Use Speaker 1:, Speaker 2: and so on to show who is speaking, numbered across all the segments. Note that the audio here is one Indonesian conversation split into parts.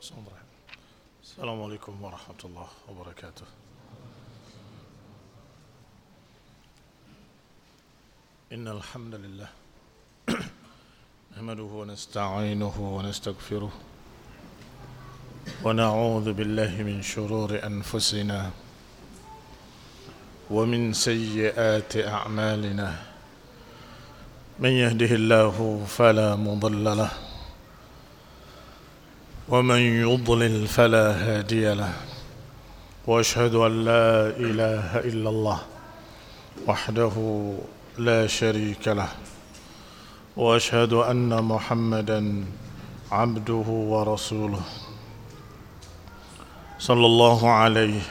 Speaker 1: السلام عليكم ورحمة الله وبركاته. إن الحمد لله نحمده ونستعينه ونستغفره ونعوذ بالله من شرور أنفسنا ومن سيئات أعمالنا. من يهده الله فلا مضل له ومن يضلل فلا هادي له، وأشهد أن لا إله إلا الله وحده لا شريك له، وأشهد أن محمدا عبده ورسوله صلى الله عليه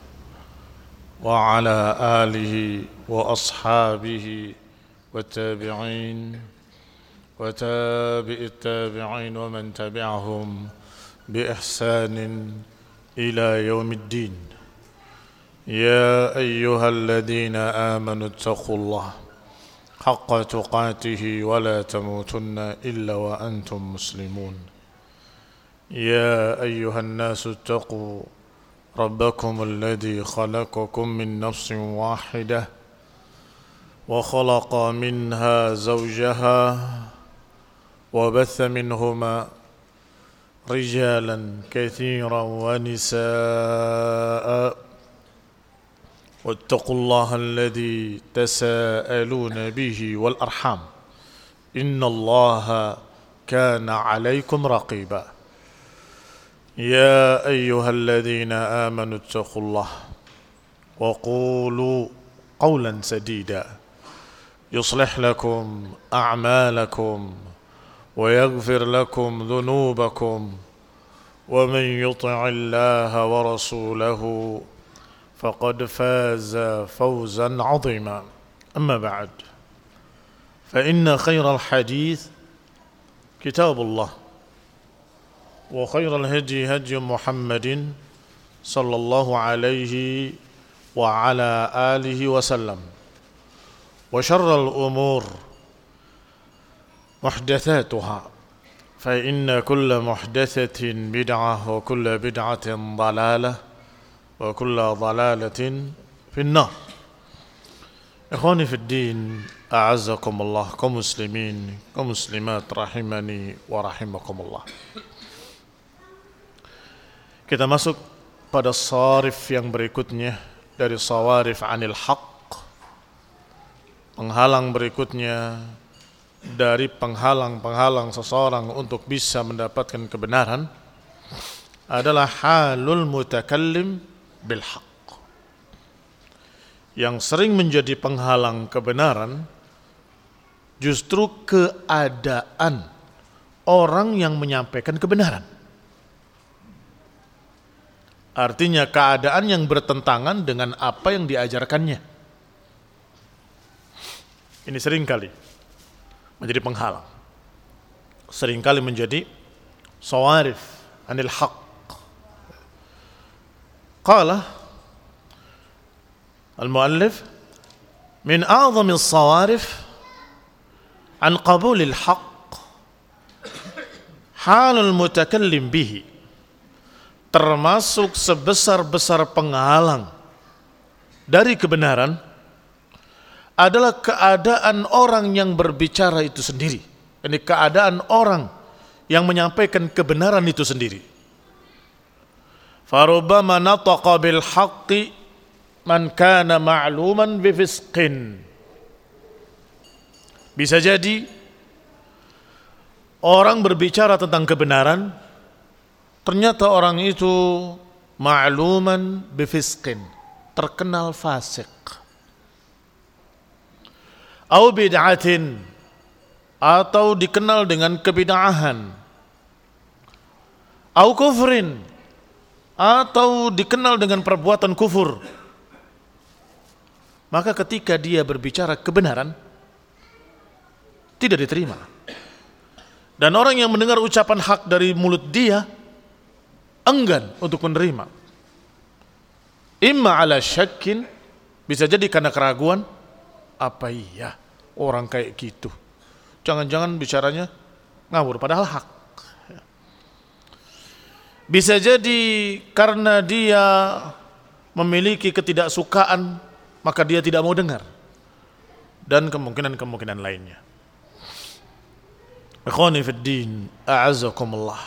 Speaker 1: وعلى آله وأصحابه والتابعين وتابع التابعين ومن تبعهم بإحسان إلى يوم الدين. يا أيها الذين آمنوا اتقوا الله حق تقاته ولا تموتن إلا وأنتم مسلمون. يا أيها الناس اتقوا ربكم الذي خلقكم من نفس واحدة وخلق منها زوجها وبث منهما رجالا كثيرا ونساء، واتقوا الله الذي تساءلون به والأرحام إن الله كان عليكم رقيبا. يا أيها الذين آمنوا اتقوا الله وقولوا قولا سديدا يصلح لكم أعمالكم ويغفر لكم ذنوبكم، ومن يطع الله ورسوله فقد فاز فوزا عظيما. أما بعد، فإن خير الحديث كتاب الله، وخير الهدي هدي محمد صلى الله عليه وعلى آله وسلم، وشر الأمور محدثاتها، فإن كل محدثة بدعة وكل بدعة ضلالة وكل ضلالة في النار. إخواني في الدين، أعزكم الله، kaum muslimin, kaum muslimat rahimani wa rahimakumullah. Kita masuk pada sarif yang berikutnya dari sawarif anil haq, penghalang berikutnya dari penghalang-penghalang seseorang untuk bisa mendapatkan kebenaran adalah halul mutakallim bil haq. Yang sering menjadi penghalang kebenaran justru keadaan orang yang menyampaikan kebenaran. Artinya keadaan yang bertentangan dengan apa yang diajarkannya. Ini seringkali menjadi penghalang, seringkali menjadi sawarif anil haq. Qala al-muallif min a'zami as-sawarif an qabulil haq halul mutakallim bihi, termasuk sebesar-besar penghalang dari kebenaran adalah keadaan orang yang berbicara itu sendiri. Ini keadaan orang yang menyampaikan kebenaran itu sendiri. Farubbama nataqa bil haqqi man kana ma'luman bi fisqin. Bisa jadi orang berbicara tentang kebenaran, ternyata orang itu ma'luman bi fisqin, terkenal fasik. Au bid'atin, atau dikenal dengan kebid'ahan. Au kufrin, atau dikenal dengan perbuatan kufur. Maka ketika dia berbicara kebenaran tidak diterima. Dan orang yang mendengar ucapan hak dari mulut dia enggan untuk menerima. Imma ala syakkin, bisa jadi karena keraguan. Apa iya orang kayak gitu? Jangan-jangan bicaranya ngawur padahal hak. Bisa jadi karena dia memiliki ketidaksukaan, maka dia tidak mau dengar. Dan kemungkinan-kemungkinan lainnya. Ikhwani fid din, a'azzakumullah.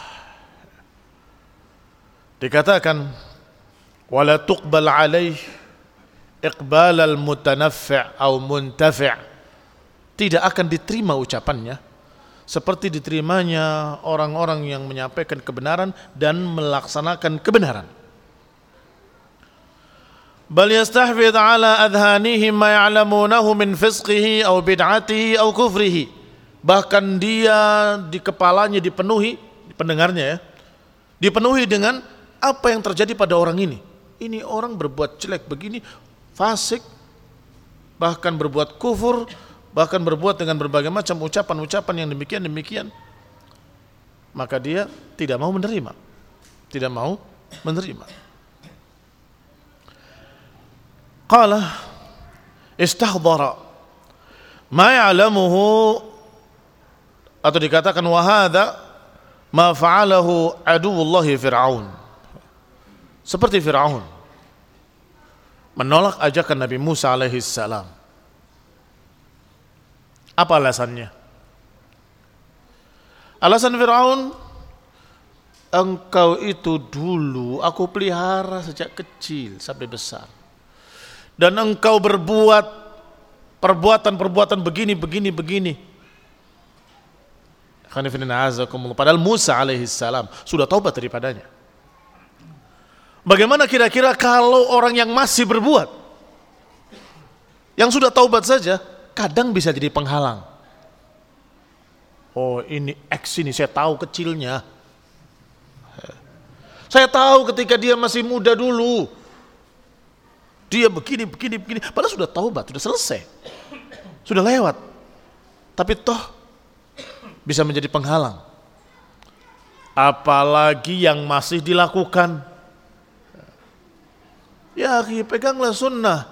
Speaker 1: Dikatakan wala tuqbal alaih iqbal al-mutanaffi' atau muntafi'. Tidak akan diterima ucapannya seperti diterimanya orang-orang yang menyampaikan kebenaran dan melaksanakan kebenaran. Bal yastahfidh ala adhanihim ma ya'lamunahu min fisqihi aw bid'atihi aw kufrihi. Bahkan dia di kepalanya dipenuhi, pendengarnya ya, dipenuhi dengan apa yang terjadi pada orang ini. Ini orang berbuat jelek begini, fasik, bahkan berbuat kufur, bahkan berbuat dengan berbagai macam ucapan-ucapan yang demikian. Maka dia tidak mau menerima. Tidak mau menerima. Qala istahdara ma ya'lamuhu, atau dikatakan wa hadza ma fa'alahu aduwwullahi Fir'aun. Seperti Fir'aun menolak ajakan Nabi Musa alaihi salam. Apa alasannya? Alasan Fir'aun, engkau itu dulu aku pelihara sejak kecil sampai besar. Dan engkau berbuat perbuatan-perbuatan begini. Padahal Musa alaihissalam sudah taubat daripadanya. Bagaimana kira-kira kalau orang yang masih berbuat, yang sudah taubat saja, kadang bisa jadi penghalang. Oh ini X ini saya tahu kecilnya. Saya tahu ketika dia masih muda dulu. Dia begini. Padahal sudah taubat, sudah selesai. Sudah lewat. Tapi toh bisa menjadi penghalang. Apalagi yang masih dilakukan. Ya, peganglah sunnah.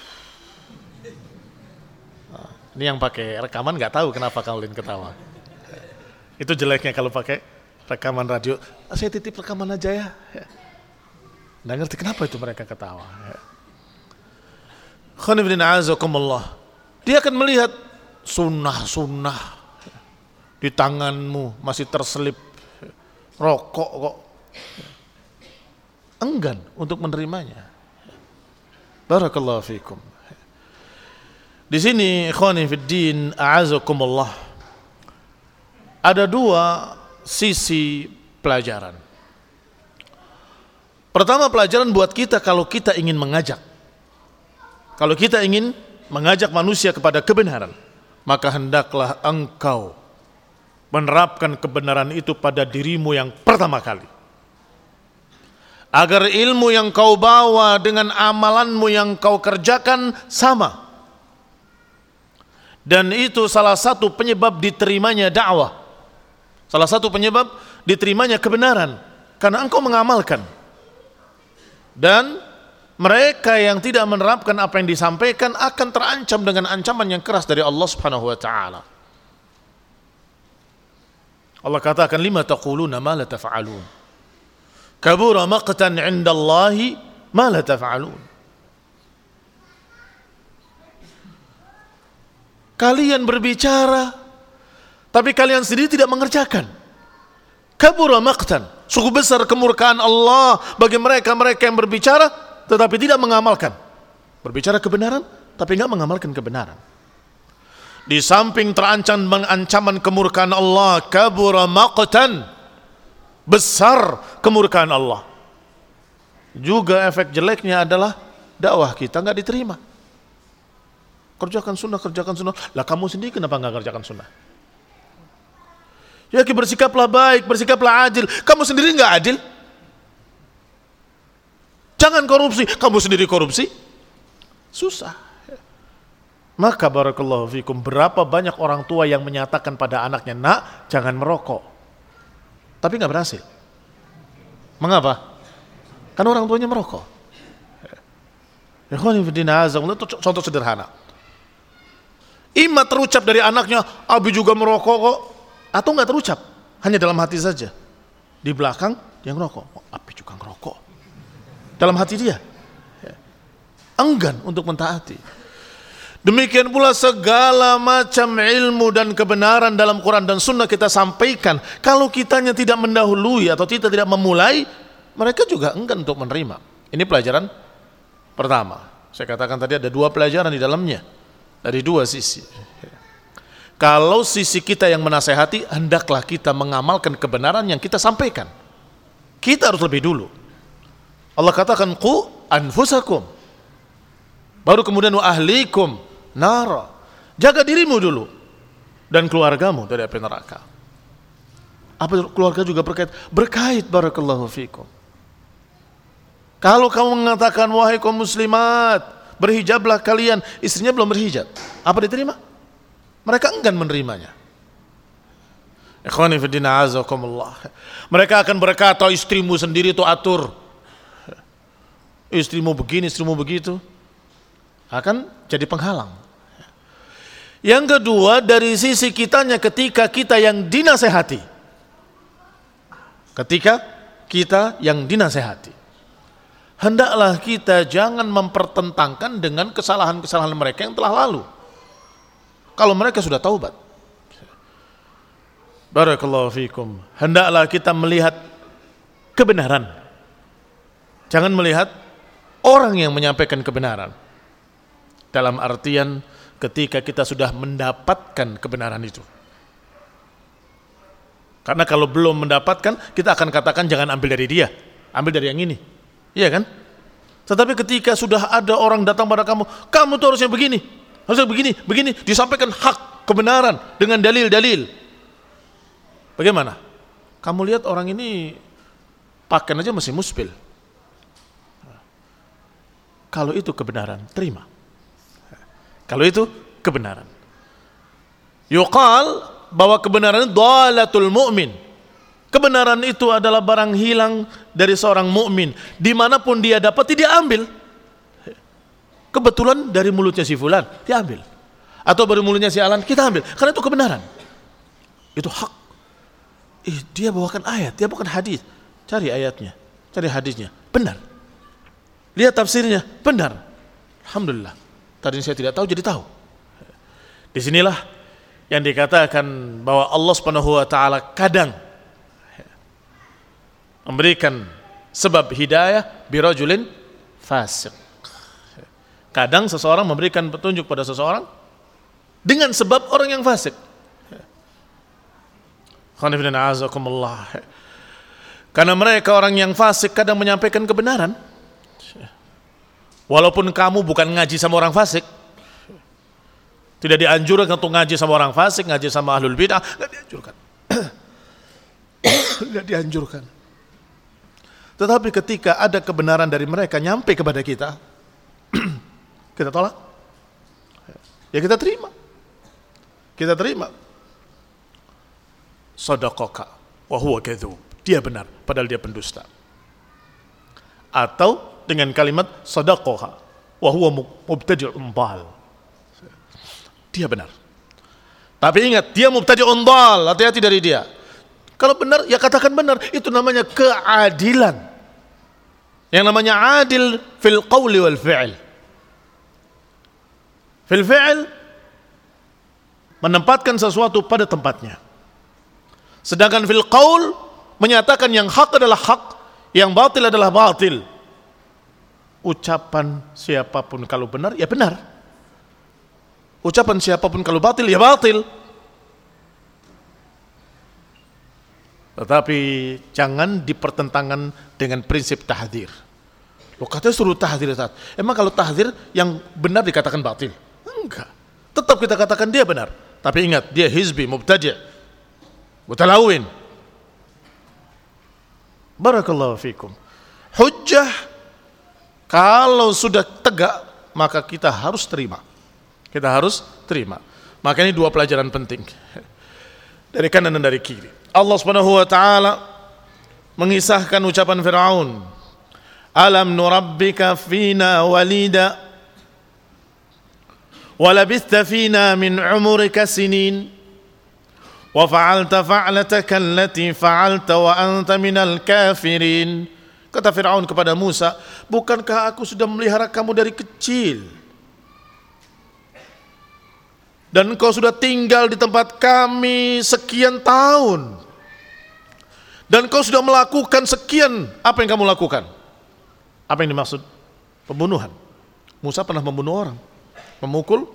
Speaker 1: Ini yang pakai rekaman nggak tahu kenapa Kaulin ketawa. Itu jeleknya kalau pakai rekaman radio. Saya titip rekaman aja ya. Nggak ngerti kenapa itu mereka ketawa. Dia akan melihat sunnah di tanganmu masih terselip rokok kok. Enggan untuk menerimanya. Barakallahu fikum. Di sini ikhwani fid din a'azakumullah, ada dua sisi pelajaran. Pertama, pelajaran buat kita kalau kita ingin mengajak. Kalau kita ingin mengajak manusia kepada kebenaran, maka hendaklah engkau menerapkan kebenaran itu pada dirimu yang pertama kali. Agar ilmu yang kau bawa dengan amalanmu yang kau kerjakan sama. Dan itu salah satu penyebab diterimanya dakwah. Salah satu penyebab diterimanya kebenaran, karena engkau mengamalkan. Dan mereka yang tidak menerapkan apa yang disampaikan akan terancam dengan ancaman yang keras dari Allah Subhanahu wa taala. Allah katakan, lima taquluna ma la taf'alun. Kabura maqtan 'indallahi ma la taf'alun. Kalian berbicara tapi kalian sendiri tidak mengerjakan. Kabura maqtan, sungguh besar kemurkaan Allah bagi mereka-mereka yang berbicara tetapi tidak mengamalkan. Berbicara kebenaran tapi tidak mengamalkan kebenaran. Di samping terancam ancaman kemurkaan Allah, kabura maqtan, besar kemurkaan Allah, juga efek jeleknya adalah dakwah kita enggak diterima. Kerjakan sunnah. Lah kamu sendiri kenapa enggak kerjakan sunnah? Ya, bersikaplah baik, bersikaplah adil. Kamu sendiri enggak adil. Jangan korupsi, kamu sendiri korupsi. Susah. Maka barakallahu fikum, berapa banyak orang tua yang menyatakan pada anaknya, nak jangan merokok, tapi enggak berhasil. Mengapa? Karena orang tuanya merokok. Itu contoh sederhana. Ima terucap dari anaknya, Abi juga merokok kok, atau enggak terucap, hanya dalam hati saja. Di belakang dia ngerokok. Api juga ngerokok. Dalam hati dia enggan untuk mentaati. Demikian pula segala macam ilmu dan kebenaran dalam Quran dan Sunnah kita sampaikan. Kalau kitanya tidak mendahului atau kita tidak memulai, mereka juga enggan untuk menerima. Ini pelajaran pertama. Saya katakan tadi ada 2 pelajaran di dalamnya. Dari 2 sisi. Kalau sisi kita yang menasehati, hendaklah kita mengamalkan kebenaran yang kita sampaikan. Kita harus lebih dulu. Allah katakan, qu anfusakum. Baru kemudian wa ahlikum nara. Jaga dirimu dulu dan keluargamu dari api neraka. Apa keluarga juga berkait barakallahu fikum. Kalau kamu mengatakan wahai kaum muslimat, berhijablah kalian, istrinya belum berhijab, apa diterima? Mereka enggan menerimanya. Ikhwani fi din azakumullah. Mereka akan berkata, istrimu sendiri itu atur. Istrimu begini, istrimu begitu. Akan jadi penghalang. Yang kedua, dari sisi kitanya ketika kita yang dinasehati. Ketika kita yang dinasehati. Hendaklah kita jangan mempertentangkan dengan kesalahan-kesalahan mereka yang telah lalu. Kalau mereka sudah taubat. Barakallahu fikum. Hendaklah kita melihat kebenaran. Jangan melihat orang yang menyampaikan kebenaran. Dalam artian ketika kita sudah mendapatkan kebenaran itu. Karena kalau belum mendapatkan, kita akan katakan jangan ambil dari dia, ambil dari yang ini. Iya kan? Tetapi ketika sudah ada orang datang pada kamu, kamu tuh harusnya begini, begini, disampaikan hak, kebenaran dengan dalil-dalil. Bagaimana? Kamu lihat orang ini pakaian aja masih muspil. Kalau itu kebenaran, terima. Kalau itu kebenaran. Yuqal bahwa kebenaran itu dhalatul mu'min. Kebenaran itu adalah barang hilang dari seorang mukmin. Dimanapun dia dapat, dia ambil. Kebetulan dari mulutnya si fulan, dia ambil. Atau dari mulutnya si alan, kita ambil. Karena itu kebenaran. Itu hak. Dia bawakan ayat, dia bukan hadis. Cari ayatnya, cari hadisnya. Benar. Lihat tafsirnya, benar. Alhamdulillah. Tadi saya tidak tahu, jadi tahu. Disinilah yang dikatakan bahwa Allah Subhanahu wa taala kadang memberikan sebab hidayah birajulin fasik. Kadang seseorang memberikan petunjuk pada seseorang dengan sebab orang yang fasik. Karena mereka orang yang fasik kadang menyampaikan kebenaran. Walaupun kamu bukan ngaji sama orang fasik. Tidak dianjurkan untuk ngaji sama orang fasik, ngaji sama ahlul bid'ah, enggak dianjurkan. Enggak dianjurkan. Tetapi ketika ada kebenaran dari mereka nyampe kepada kita, kita tolak. Ya kita terima. Kita terima. Sadaqaka wa huwa kadzub. Dia benar padahal dia pendusta. Atau dengan kalimat sadaqaha wa huwa mubtadi'un dhal. Dia benar. Tapi ingat, dia mubtadi'un dhal, hati-hati dari dia. Kalau benar, ya katakan benar. Itu namanya keadilan. Yang namanya adil fil qawli wal fi'l. Fil fi'l, menempatkan sesuatu pada tempatnya. Sedangkan fil qawl, menyatakan yang hak adalah hak, yang batil adalah batil. Ucapan siapapun kalau benar, ya benar. Ucapan siapapun kalau batil, ya batil. Tetapi jangan dipertentangkan dengan prinsip tahdzir. Loh katanya suruh tahdzir. Emang kalau tahdzir yang benar dikatakan batil? Enggak. Tetap kita katakan dia benar. Tapi ingat, dia hizbi, mubtadi', mutalawin. Barakallahu fikum. Hujjah kalau sudah tegak, maka kita harus terima. Kita harus terima. Maka ini 2 pelajaran penting. Dari kanan dan dari kiri. Allah Subhanahu wa taala mengisahkan ucapan Firaun, "Alam nurabbika fina walida wa labithta fina min umurika sinin wa fa'alta fa'lataka allati fa'alta wa anta minal kafirin. Kata Fir'aun kepada Musa, bukankah aku sudah memelihara kamu dari kecil? Dan engkau sudah tinggal di tempat kami sekian tahun. Dan engkau sudah melakukan sekian. Apa yang kamu lakukan? Apa yang dimaksud? Pembunuhan. Musa pernah membunuh orang. Memukul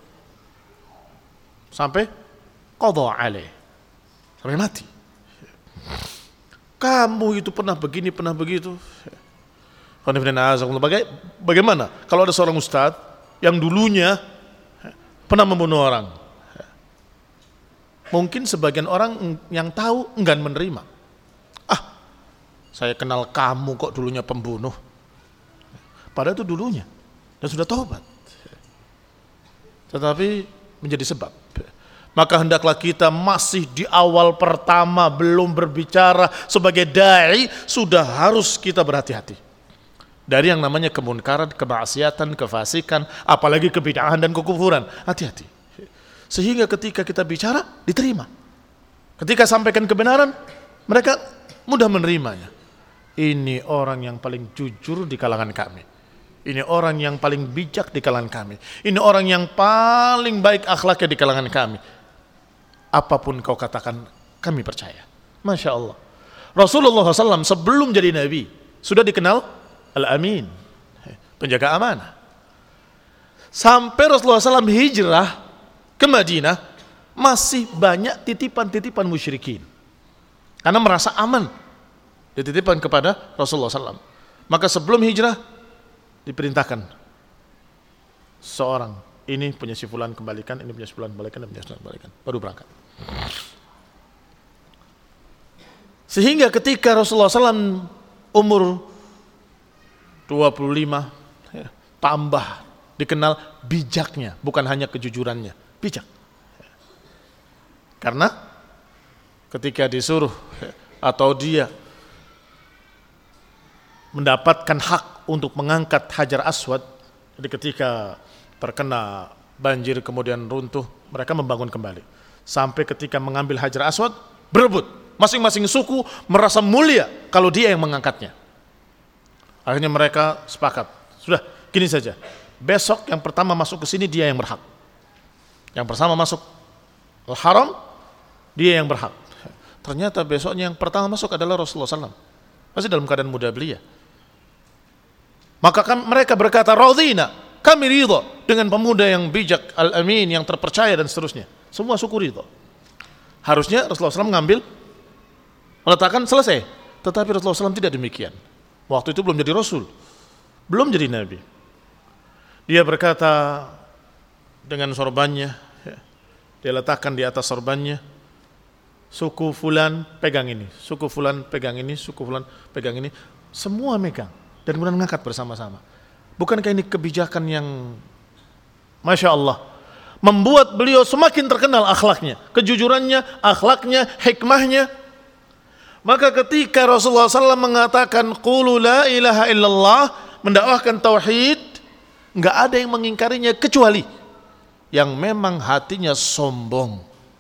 Speaker 1: sampai qadha alaih. Sampai mati. Kamu itu pernah begini, pernah begitu. Bagaimana kalau ada seorang ustadz yang dulunya pernah membunuh orang? Mungkin sebagian orang yang tahu enggan menerima. Saya kenal kamu kok dulunya pembunuh. Padahal itu dulunya dan sudah taubat. Tetapi menjadi sebab. Maka hendaklah kita masih di awal pertama belum berbicara sebagai da'i, sudah harus kita berhati-hati dari yang namanya kemunkaran, kemaksiatan, kefasikan, apalagi kebid'ahan dan kekufuran. Hati-hati. Sehingga ketika kita bicara diterima. Ketika sampaikan kebenaran, mereka mudah menerimanya. Ini orang yang paling jujur di kalangan kami. Ini orang yang paling bijak di kalangan kami. Ini orang yang paling baik akhlaknya di kalangan kami. Apapun kau katakan, kami percaya. Masya Allah. Rasulullah SAW sebelum jadi Nabi sudah dikenal Al-Amin, penjaga amanah. Sampai Rasulullah SAW hijrah ke Madinah, masih banyak titipan-titipan musyrikin. Karena merasa aman dititipkan kepada Rasulullah SAW. Maka sebelum hijrah diperintahkan seorang, ini punya si fulan kembalikan, ini punya si fulan kembalikan, ini punya si fulan kembalikan, baru berangkat. Sehingga ketika Rasulullah SAW umur 25, tambah dikenal bijaknya, bukan hanya kejujurannya, bijak. Karena ketika disuruh atau dia mendapatkan hak untuk mengangkat Hajar Aswad, jadi ketika terkena banjir kemudian runtuh, mereka membangun kembali. Sampai ketika mengambil Hajar Aswad, berebut. Masing-masing suku merasa mulia kalau dia yang mengangkatnya. Akhirnya mereka sepakat, sudah gini saja, besok yang pertama masuk ke sini dia yang berhak. Yang pertama masuk Al-Haram, dia yang berhak. Ternyata besoknya yang pertama masuk adalah Rasulullah SAW. Masih dalam keadaan muda belia. Maka mereka berkata, radhina, kami ridha dengan pemuda yang bijak, Al-Amin, yang terpercaya dan seterusnya. Semua suku ridha. Harusnya Rasulullah SAW mengambil, meletakkan, selesai. Tetapi Rasulullah SAW tidak demikian. Waktu itu belum jadi Rasul, belum jadi Nabi. Dia berkata dengan sorbannya, dia letakkan di atas sorbannya, suku fulan pegang ini, suku fulan pegang ini, suku fulan pegang ini, semua megang dan kemudian mengangkat bersama-sama. Bukankah ini kebijakan yang Masya Allah, membuat beliau semakin terkenal akhlaknya, kejujurannya, akhlaknya, hikmahnya. Maka ketika Rasulullah SAW mengatakan qulu la ilaha illallah, mendakwahkan tauhid, enggak ada yang mengingkarinya kecuali yang memang hatinya sombong.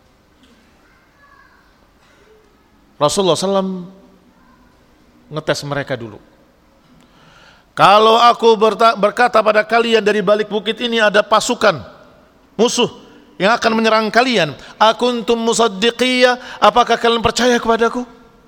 Speaker 1: Rasulullah SAW ngetes mereka dulu. Kalau aku berkata pada kalian dari balik bukit ini ada pasukan musuh yang akan menyerang kalian, akuntum musaddiqiyah, apakah kalian percaya kepadaku?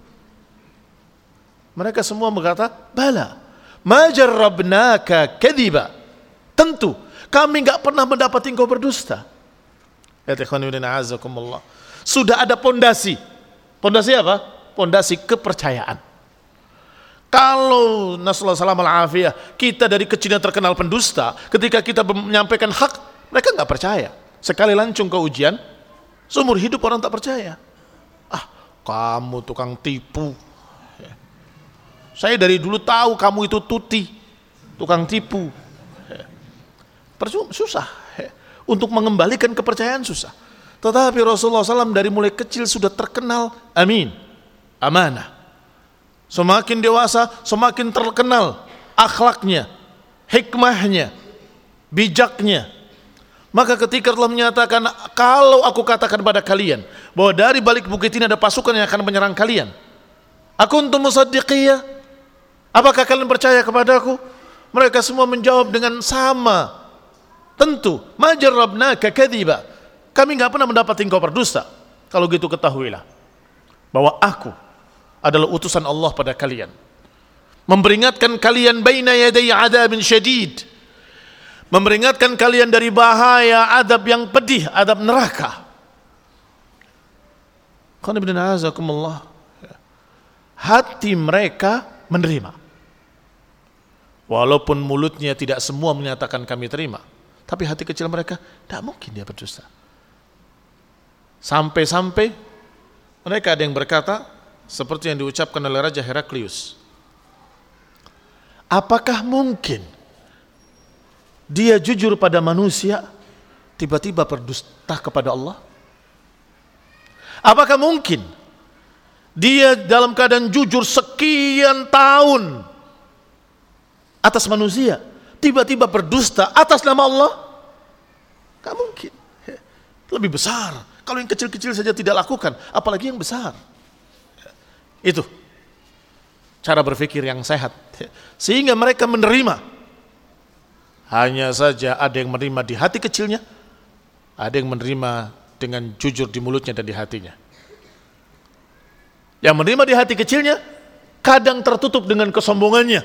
Speaker 1: Mereka semua berkata, bala, ma jarrabnaka kadhiba. Tentu kami enggak pernah mendapati engkau berdusta. Ya ikhwanuddin a'azzakumullah. Sudah ada pondasi. Pondasi apa? Pondasi kepercayaan. Kalau nasallahu alaihi kita dari kecilnya terkenal pendusta, ketika kita menyampaikan hak, mereka enggak percaya. Sekali lancung ke ujian, seumur hidup orang tak percaya. Kamu tukang tipu. Saya dari dulu tahu kamu itu tuti, tukang tipu. Susah. Untuk mengembalikan kepercayaan susah. Tetapi Rasulullah SAW dari mulai kecil sudah terkenal amin, amanah. Semakin dewasa, semakin terkenal akhlaknya, hikmahnya, bijaknya. Maka ketika Allah menyatakan, kalau aku katakan pada kalian bahwa dari balik bukit ini ada pasukan yang akan menyerang kalian, akuntum musaddiqiyah, apakah kalian percaya kepadaku? Mereka semua menjawab dengan sama, tentu, ma jarrabnaka kadhiba, kami enggak pernah mendapati engkau berdusta. Kalau gitu ketahuilah bahwa aku adalah utusan Allah pada kalian, memperingatkan kalian baina yaday adabin syadid, memperingatkan kalian dari bahaya adab yang pedih, adab neraka. Hati mereka menerima, walaupun mulutnya tidak semua menyatakan kami terima, tapi hati kecil mereka tidak mungkin dia berdusta. Sampai-sampai mereka ada yang berkata seperti yang diucapkan oleh Raja Heraklius, apakah mungkin dia jujur pada manusia, tiba-tiba berdusta kepada Allah? Apakah mungkin dia dalam keadaan jujur sekian tahun atas manusia, tiba-tiba berdusta atas nama Allah? Gak mungkin. Lebih besar. Kalau yang kecil-kecil saja tidak lakukan, apalagi yang besar. Itu cara berpikir yang sehat, sehingga mereka menerima. Hanya saja ada yang menerima di hati kecilnya, ada yang menerima dengan jujur di mulutnya dan di hatinya. Yang menerima di hati kecilnya kadang tertutup dengan kesombongannya.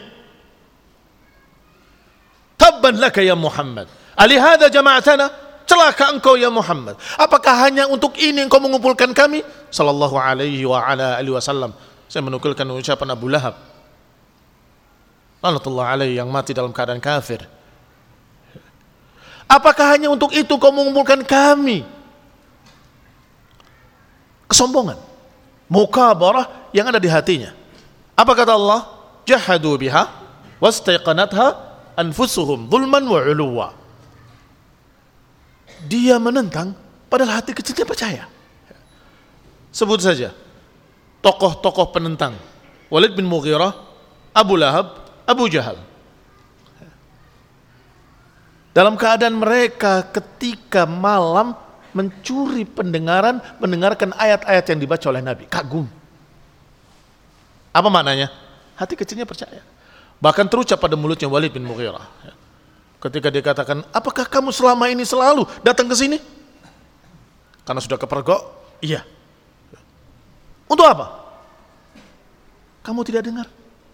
Speaker 1: Tabban laka ya Muhammad, alihada jama'atana, celaka engkau ya Muhammad, apakah hanya untuk ini engkau mengumpulkan kami? Sallallahu alaihi wa ala alihi wasallam. Saya menukilkan ucapan Abu Lahab, laknatullah alaihi, yang mati dalam keadaan kafir. Apakah hanya untuk itu kau mengumpulkan kami? Kesombongan, mukabarah yang ada di hatinya. Apa kata Allah? Jahadu biha wastaiqanatha anfusuhum zulman wa 'uluwa. Dia menentang padahal hati kecilnya percaya. Sebut saja tokoh-tokoh penentang: Walid bin Mughirah, Abu Lahab, Abu Jahal. Dalam keadaan mereka ketika malam mencuri pendengaran, mendengarkan ayat-ayat yang dibaca oleh Nabi, kagum. Apa maknanya? Hati kecilnya percaya. Bahkan terucap pada mulutnya Walid bin Mughirah ketika dikatakan, apakah kamu selama ini selalu datang ke sini? Karena sudah kepergok? Iya. Untuk apa? Kamu tidak dengar?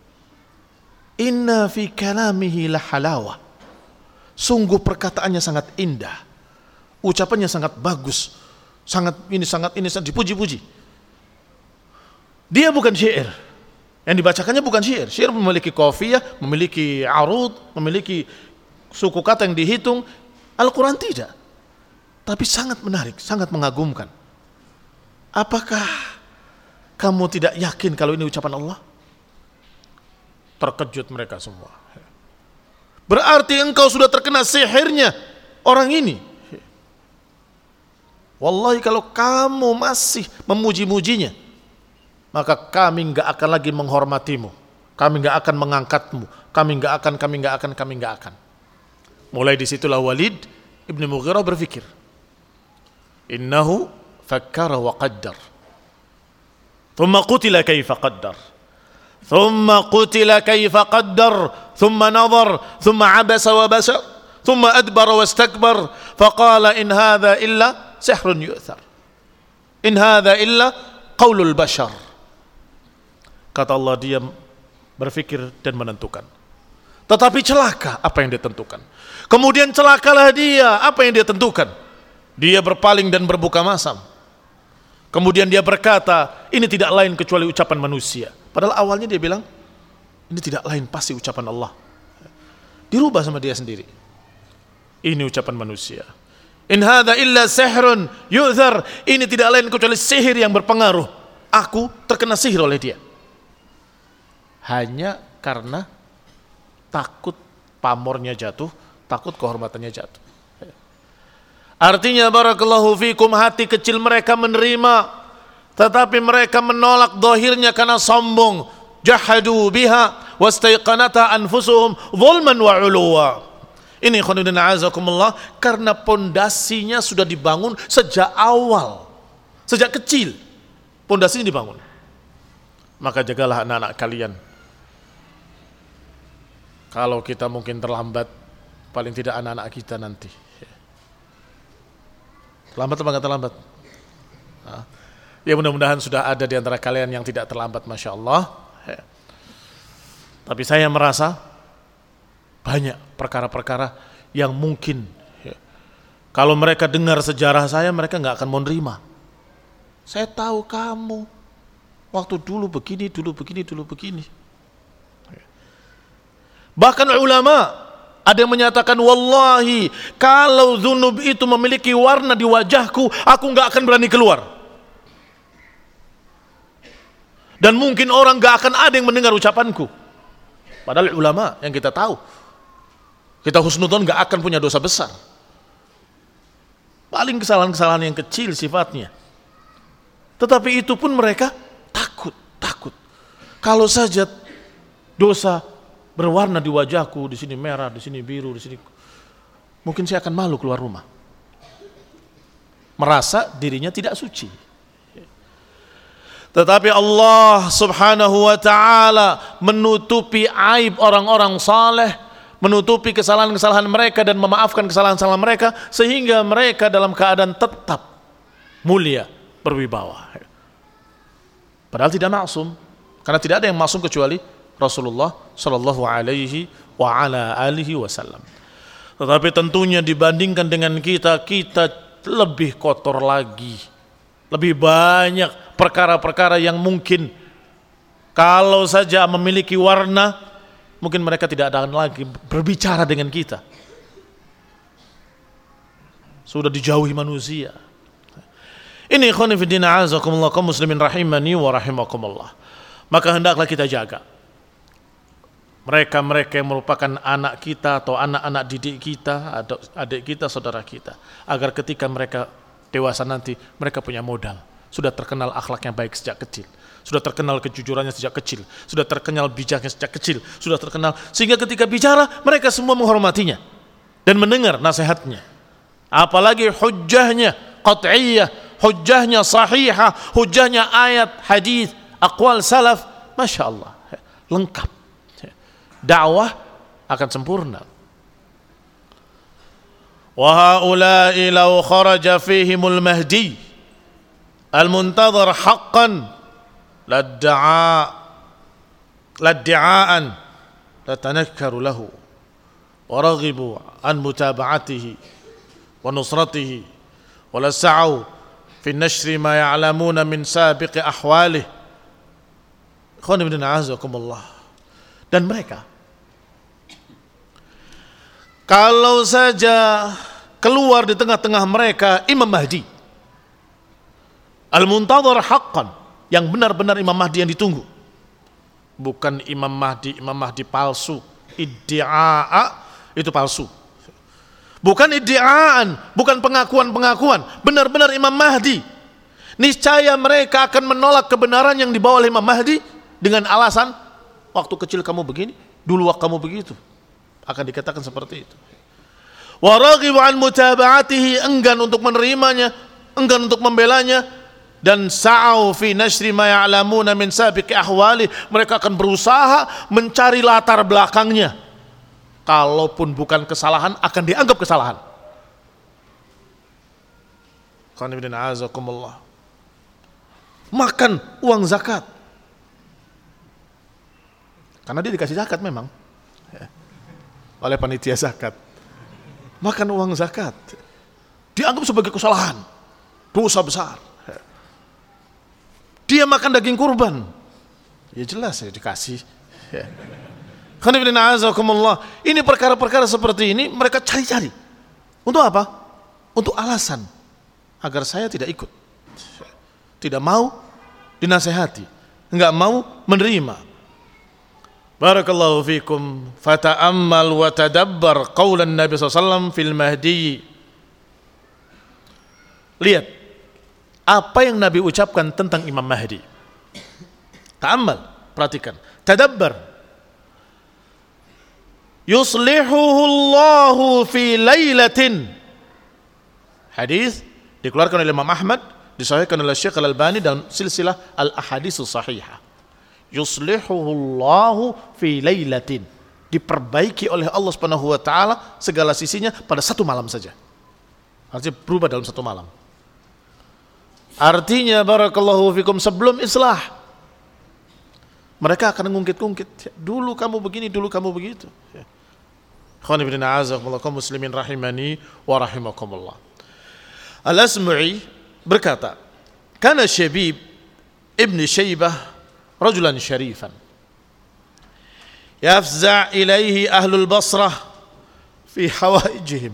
Speaker 1: Inna fi kalamihi la halawa. Sungguh perkataannya sangat indah, ucapannya sangat bagus, sangat dipuji-puji. Dia bukan syair, yang dibacakannya bukan syair. Syair memiliki qafiyah, memiliki arud, memiliki suku kata yang dihitung. Al-Quran tidak, tapi sangat menarik, sangat mengagumkan. Apakah kamu tidak yakin kalau ini ucapan Allah? Terkejut mereka semua. Berarti engkau sudah terkena sihirnya orang ini. Wallahi, kalau kamu masih memuji-mujinya, maka kami enggak akan lagi menghormatimu, kami enggak akan mengangkatmu, kami enggak akan. Mulai disitulah Walid ibn Mughirah berpikir, innahu fakkara wa qaddar, thumma qutila kaifa qaddar, thumma qutila kaifa qaddar, thumma nadhar, thumma abasa wa basar, thumma adbara wastakbar, faqala in hadha illa sihrun yu'thar, in hadha illa qaulul bashar. Kata Allah, dia berpikir dan menentukan, tetapi celaka apa yang dia tentukan. Kemudian celakalah dia, apa yang dia tentukan. Dia berpaling dan berbuka masam. Kemudian dia berkata, ini tidak lain kecuali ucapan manusia. Padahal awalnya dia bilang, ini tidak lain pasti ucapan Allah. Dirubah sama dia sendiri. Ini ucapan manusia. In hadza illa sihrun yu'thar. Ini tidak lain kecuali sihir yang berpengaruh. Aku terkena sihir oleh dia. Hanya karena takut pamornya jatuh, takut kehormatannya jatuh. Artinya barakallahu fikum, hati kecil mereka menerima, tetapi mereka menolak zahirnya karena sombong. Jahadu biha wastaiqanata anfusuhum zulman wa 'uluwa. Ini khonibina azakumullah, karena pondasinya sudah dibangun sejak awal, sejak kecil pondasinya dibangun. Maka jagalah anak-anak kalian. Kalau kita mungkin terlambat, paling tidak anak-anak kita nanti. Terlambat atau nggak terlambat? Ya mudah-mudahan sudah ada di antara kalian yang tidak terlambat, Masya Allah. Tapi saya merasa banyak perkara-perkara yang mungkin kalau mereka dengar sejarah saya, mereka nggak akan mau nerima. Saya tahu kamu waktu dulu begini, dulu begini, dulu begini. Bahkan ulama ada yang menyatakan, wallahi kalau dzunub itu memiliki warna di wajahku, aku nggak akan berani keluar. Dan mungkin orang nggak akan ada yang mendengar ucapanku. Padahal ulama yang kita tahu, kita husnudzon nggak akan punya dosa besar. Paling kesalahan-kesalahan yang kecil sifatnya. Tetapi itu pun mereka takut. Kalau saja dosa berwarna di wajahku, di sini merah, di sini biru, di sini, mungkin saya akan malu keluar rumah. Merasa dirinya tidak suci. Tetapi Allah Subhanahu wa ta'ala menutupi aib orang-orang saleh, menutupi kesalahan-kesalahan mereka dan memaafkan kesalahan-kesalahan mereka, sehingga mereka dalam keadaan tetap mulia, berwibawa. Padahal tidak maksum, karena tidak ada yang maksum kecuali Rasulullah sallallahu alaihi wa ala alihi wasallam. Tetapi tentunya dibandingkan dengan kita lebih kotor lagi. Lebih banyak perkara-perkara yang mungkin kalau saja memiliki warna, mungkin mereka tidak akan lagi berbicara dengan kita. Sudah dijauhi manusia. Ini ikhwan fillah azakumullah kaum muslimin rahimani wa rahimakumullah. Maka hendaklah kita jaga mereka-mereka yang merupakan anak kita atau anak-anak didik kita atau adik kita, saudara kita, agar ketika mereka dewasa nanti mereka punya modal, sudah terkenal akhlaknya baik sejak kecil, sudah terkenal kejujurannya sejak kecil, sudah terkenal bijaknya sejak kecil, sudah terkenal sehingga ketika bicara mereka semua menghormatinya dan mendengar nasihatnya. Apalagi hujjahnya qat'iyah, hujjahnya sahihah, hujjahnya ayat, hadis, aqwal salaf, Masya Allah, lengkap. Dakwah akan sempurna. Wa haula'i law kharaja fihimul mahdi al-muntadhar haqqan ladda'aan latanakkaru lahu wa raghibu an mutaba'atihi wa nusratihi wa lasa'u fi nashri ma ya'lamuna min sabiqi ahwalih. Ikhwan ibn a'azakumullah. Dan mereka kalau saja keluar di tengah-tengah mereka Imam Mahdi al-muntadhar haqqan, yang benar-benar Imam Mahdi yang ditunggu, bukan Imam Mahdi palsu, iddi'a itu palsu, bukan iddi'aan, bukan pengakuan, benar-benar Imam Mahdi. Niscaya mereka akan menolak kebenaran yang dibawa oleh Imam Mahdi dengan alasan waktu kecil kamu begini, dulu waktu kamu begitu. Akan dikatakan seperti itu. Wa raghibu an mutaba'atihi, enggan untuk menerimanya, enggan untuk membelanya, dan sa'au fi nashri ma ya'lamuna min sabiqi ahwali, mereka akan berusaha mencari latar belakangnya. Kalaupun bukan kesalahan, akan dianggap kesalahan. Qanibina azakumullah. Makan uang zakat, karena dia dikasih zakat memang oleh panitia zakat. Makan uang zakat dianggap sebagai kesalahan, dosa besar. Dia makan daging kurban, ya jelas ya dikasih. Ini perkara-perkara seperti ini mereka cari-cari. Untuk apa? Untuk alasan agar saya tidak ikut, tidak mau dinasehati, enggak mau menerima. Barakallahu fikum. Fata'ammal wa tadabbar qaulan Nabi SAW fil Mahdi. Lihat apa yang Nabi ucapkan tentang Imam Mahdi. Ta'ammal, perhatikan. Tadabbar. yuslihuhu Allahu fi lailatin. Hadis dikeluarkan oleh Imam Ahmad, disahihkan oleh Syekh Al-Albani dalam silsilah Al-Ahadits Shahihah. Yuslihuhu Allahu fi lailatin. Diperbaiki oleh Allah Subhanahu wa taala segala sisinya pada satu malam saja. Artinya berubah dalam satu malam. Artinya barakallahu fikum, sebelum islah mereka akan ngungkit-ngungkit. Dulu kamu begini, dulu kamu begitu. Ikhwan fillah, a'azakumullah, kaum muslimin rahimani wa rahimakumullah. Al-Asma'i berkata, kana Syabib ibn Syaibah rajulan syarifan. Yafza' ilaihi ahlul Basrah fi hawaijihim.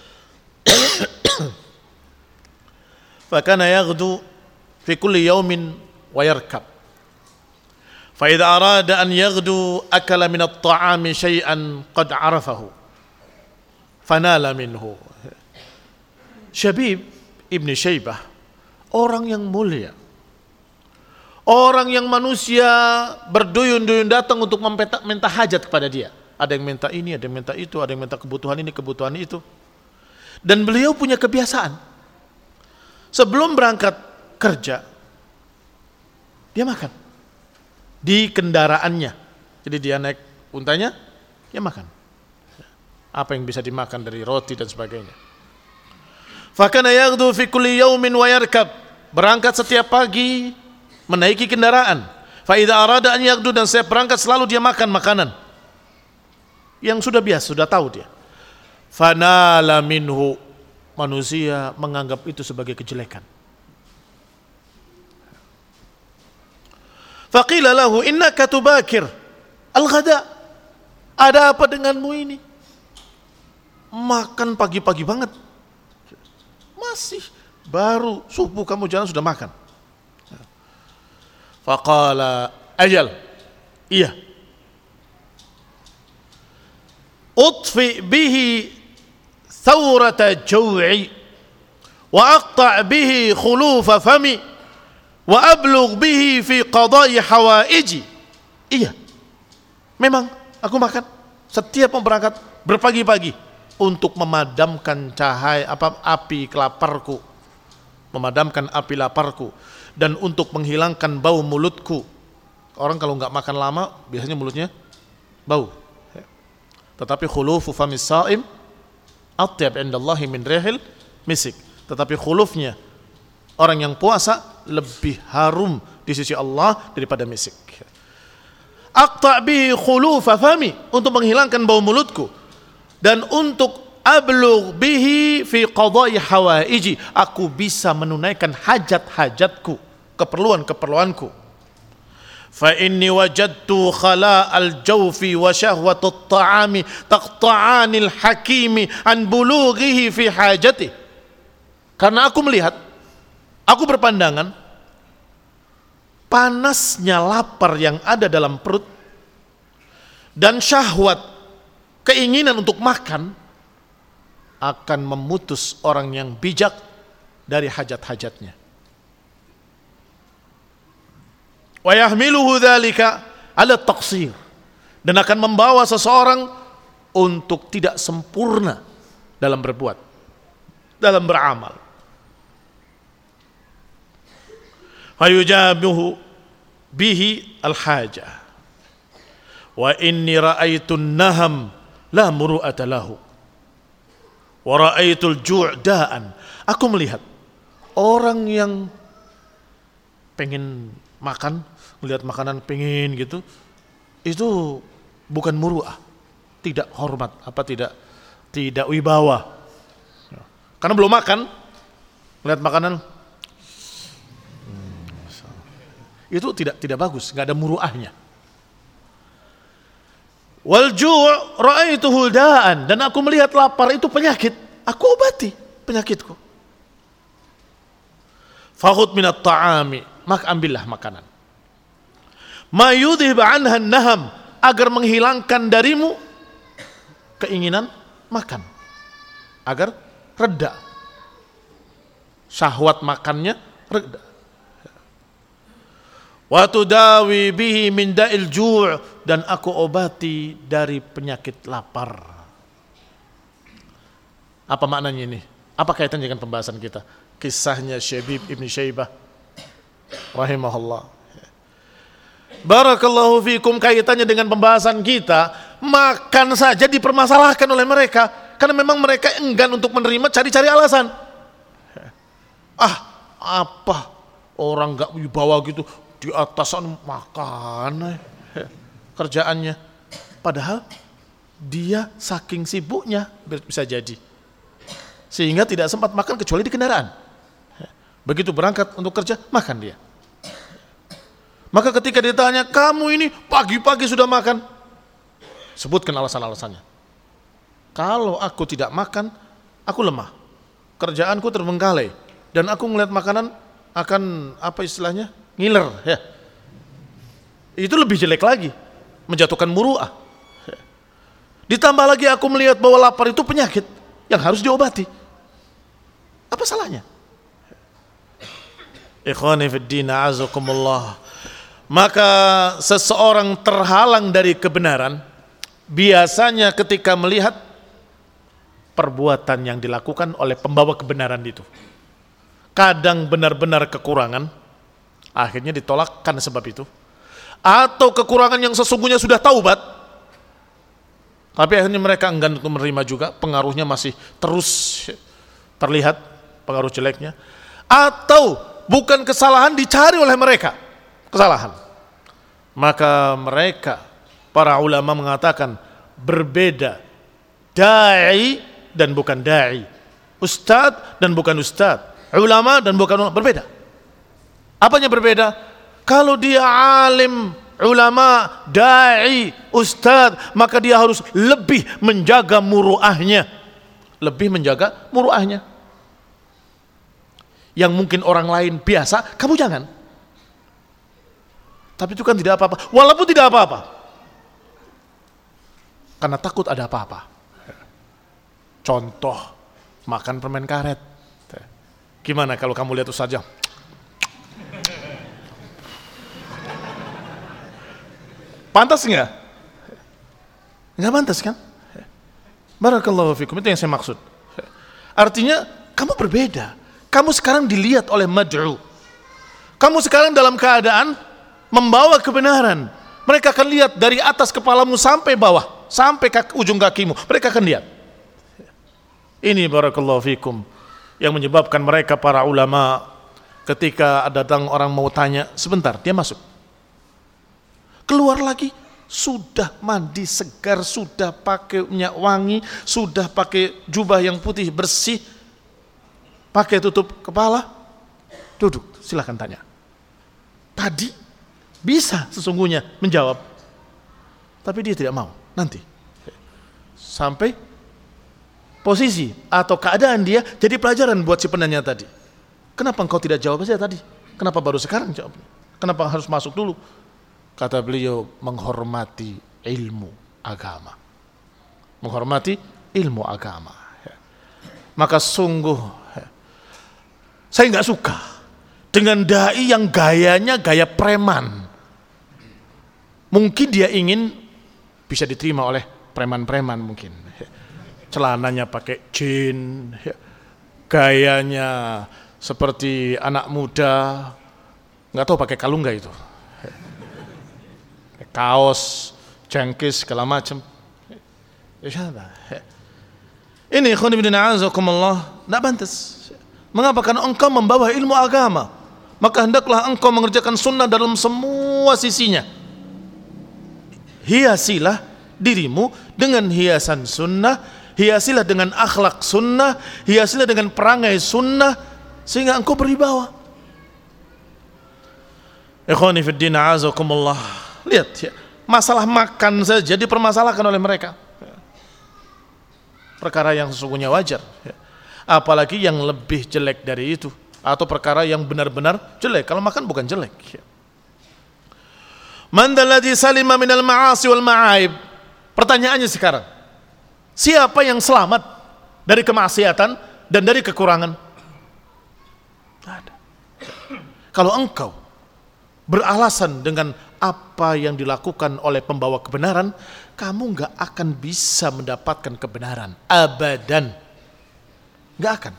Speaker 1: فكان يغدو في كل يوم ويركب فإذا أراد أن يغدو أكل من الطعام شيئا قد عرفه فنال منه. Syabib ibn Syaibah, orang yang mulia, orang yang manusia berduyun-duyun datang untuk minta hajat kepada dia. Ada yang minta ini, ada yang minta itu, ada yang minta kebutuhan ini, kebutuhan itu. Dan beliau punya kebiasaan, sebelum berangkat kerja, dia makan di kendaraannya. Jadi dia naik untanya, dia makan. Apa yang bisa dimakan dari roti dan sebagainya. Fakana yaghdu fi kulli yawmin wa yarkab. Berangkat setiap pagi, menaiki kendaraan. Fa idza arada an yaghdu, dan saya berangkat selalu dia makan makanan yang sudah biasa, sudah tahu dia. Fanala minhu, manusia menganggap itu sebagai kejelekan. Faqila lahu innaka tubakir al-ghada. Ada apa denganmu ini? Makan pagi-pagi banget. Masih baru subuh kamu jalan sudah makan. Faqala ajal. Iya. Utfi bihi thawrata jaw'i wa aqta' bihi khulufa fami wa ablugh bihi fi qada'i hawaiji. Iya, memang aku makan setiap mau berangkat berpagi-pagi untuk memadamkan api kelaparku, memadamkan api laparku, dan untuk menghilangkan bau mulutku. Orang kalau nggak makan lama biasanya mulutnya bau. Tetapi khulufu famis saim atyab indallahi min rihil misik. Tetapi khulufnya orang yang puasa lebih harum di sisi Allah daripada misik. Aqta' bihi khulufa fami, untuk menghilangkan bau mulutku, dan untuk ablugh bihi fi qada'i hawaiji, aku bisa menunaikan hajat-hajatku, keperluan-keperluanku. Fa inni wajadtu khala'al jawfi wa syahwatut ta'ami taqta'anil hakimi an bulughihi fi hajati. Karena aku melihat, aku berpandangan panasnya lapar yang ada dalam perut dan syahwat, keinginan untuk makan akan memutus orang yang bijak dari hajat-hajatnya. Wa yahmiluhu dzalika ala taqsir, dan akan membawa seseorang untuk tidak sempurna dalam berbuat, dalam beramal. Fayujabuhu bihi al-hajah. Wa inni ra'aitu an-naham la muru'ata lahu. Wa ra'aitu al-ju' da'an. Aku melihat orang yang pengen makan, melihat makanan pengen gitu, itu bukan muru'ah, tidak hormat, tidak wibawa. Karena belum makan, melihat makanan itu tidak bagus, nggak ada muru'ahnya. Wal ju' ra'aituhu da'an, dan aku melihat lapar itu penyakit, aku obati penyakitku. Fakhudh minat ta'ami, maka ambillah makanan. Ma yudhib anha naham, agar menghilangkan darimu keinginan makan, agar reda syahwat makannya, reda. Wa tudawi bihi min da'il ju', dan aku obati dari penyakit lapar. Apa maknanya ini? Apa kaitannya dengan pembahasan kita? Kisahnya Syabib ibn Syaibah rahimahullah. Barakallahu fikum, kaitannya dengan pembahasan kita. Makan saja dipermasalahkan oleh mereka, karena memang mereka enggan untuk menerima, cari-cari alasan. Apa orang gak wibawa gitu, di atasan makan kerjaannya, padahal dia saking sibuknya bisa jadi sehingga tidak sempat makan kecuali di kendaraan. Begitu berangkat untuk kerja, makan dia. Maka ketika ditanya, kamu ini pagi-pagi sudah makan, sebutkan alasan-alasannya. Kalau aku tidak makan, aku lemah, kerjaanku terbengkalai, dan aku melihat makanan akan apa istilahnya, ngiler ya. Itu lebih jelek lagi, menjatuhkan muru'ah. Ditambah lagi aku melihat bahwa lapar itu penyakit yang harus diobati. Apa salahnya? Ikhwani fid din, a'azakumullah. Maka seseorang terhalang dari kebenaran biasanya ketika melihat perbuatan yang dilakukan oleh pembawa kebenaran itu. Kadang benar-benar kekurangan, akhirnya ditolak karena sebab itu. Atau kekurangan yang sesungguhnya sudah taubat, tapi akhirnya mereka enggan untuk menerima juga, pengaruhnya masih terus terlihat, pengaruh jeleknya. Atau bukan kesalahan dicari oleh mereka, kesalahan. Maka mereka, para ulama mengatakan berbeda da'i dan bukan da'i, ustadz dan bukan ustadz, ulama dan bukan ulama, berbeda. Apanya berbeda? Kalau dia alim, ulama, da'i, ustadz, maka dia harus lebih menjaga muru'ahnya. Lebih menjaga muru'ahnya. Yang mungkin orang lain biasa, kamu jangan. Tapi itu kan tidak apa-apa. Walaupun tidak apa-apa, karena takut ada apa-apa. Contoh, makan permen karet. Gimana kalau kamu lihat saja? Pantas enggak? Enggak pantas kan? Barakallahu fikum, itu yang saya maksud. Artinya kamu berbeda. Kamu sekarang dilihat oleh mad'u. Kamu sekarang dalam keadaan membawa kebenaran. Mereka akan lihat dari atas kepalamu sampai bawah, sampai ujung kakimu. Mereka akan lihat. Ini barakallahu fikum yang menyebabkan mereka para ulama ketika datang orang mau tanya, sebentar, dia masuk. Keluar lagi, sudah mandi segar, sudah pakai minyak wangi, sudah pakai jubah yang putih bersih, pakai tutup kepala, duduk, silakan tanya. Tadi bisa sesungguhnya menjawab, tapi dia tidak mau. Nanti sampai posisi atau keadaan dia jadi pelajaran buat si penanya tadi. Kenapa engkau tidak jawab saja tadi? Kenapa baru sekarang jawabnya? Kenapa harus masuk dulu? Kata beliau, menghormati ilmu agama. Menghormati ilmu agama. Maka sungguh saya nggak suka dengan dai yang gayanya gaya preman. Mungkin dia ingin bisa diterima oleh preman-preman mungkin. Celananya pakai jin, gayanya seperti anak muda, nggak tahu pakai kalung nggak itu. Kaos, jangkis, segala macam. Ini ikhwan ibn a'azakumullah, tidak pantas. Mengapa? Karena engkau membawa ilmu agama, maka hendaklah engkau mengerjakan sunnah dalam semua sisinya. Hiasilah dirimu dengan hiasan sunnah, hiasilah dengan akhlak sunnah, hiasilah dengan perangai sunnah, sehingga engkau berwibawa. Ikhwani fid din a'azakumullah. Lihat ya, masalah makan saja dipermasalahkan oleh mereka. Perkara yang sesungguhnya wajar. Apalagi yang lebih jelek dari itu, atau perkara yang benar-benar jelek. Kalau makan bukan jelek. Man dalladzi salima minal ma'asi wal ma'aib. Pertanyaannya sekarang, siapa yang selamat dari kemaksiatan dan dari kekurangan? Tidak ada. Kalau engkau beralasan dengan apa yang dilakukan oleh pembawa kebenaran, kamu nggak akan bisa mendapatkan kebenaran. Abadan. Nggak akan.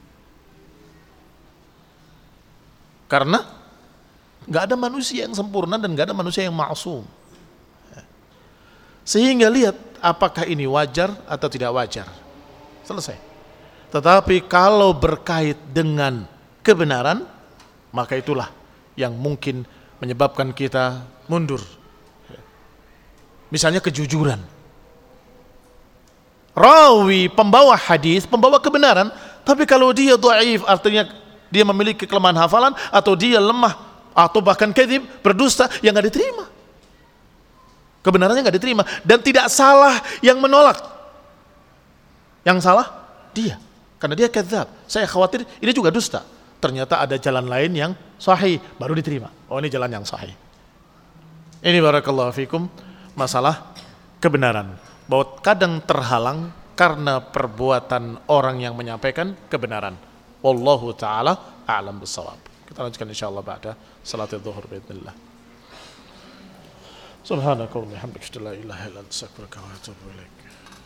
Speaker 1: Karena nggak ada manusia yang sempurna dan nggak ada manusia yang maksum. Sehingga lihat apakah ini wajar atau tidak wajar. Selesai. Tetapi kalau berkait dengan kebenaran, maka itulah yang mungkin menyebabkan kita mundur. Misalnya kejujuran. Rawi, pembawa hadis, pembawa kebenaran, tapi kalau dia dhaif, artinya dia memiliki kelemahan hafalan, atau dia lemah, atau bahkan kadzib, berdusta, yang nggak diterima. Kebenarannya nggak diterima, dan tidak salah yang menolak. Yang salah dia, karena dia kadzab. Saya khawatir ini juga dusta. Ternyata ada jalan lain yang sahih, baru diterima. Oh, ini jalan yang sahih. Ini barakallahu fikum masalah kebenaran, bahwa kadang terhalang karena perbuatan orang yang menyampaikan kebenaran. Wallahu ta'ala a'lam bissawab. Kita lanjutkan insyaallah ba'da salat zuhur biidznillah. Subhanakallahumma wa bihamdika, la ilaha illa anta, astaghfiruka wa atubu ilaik.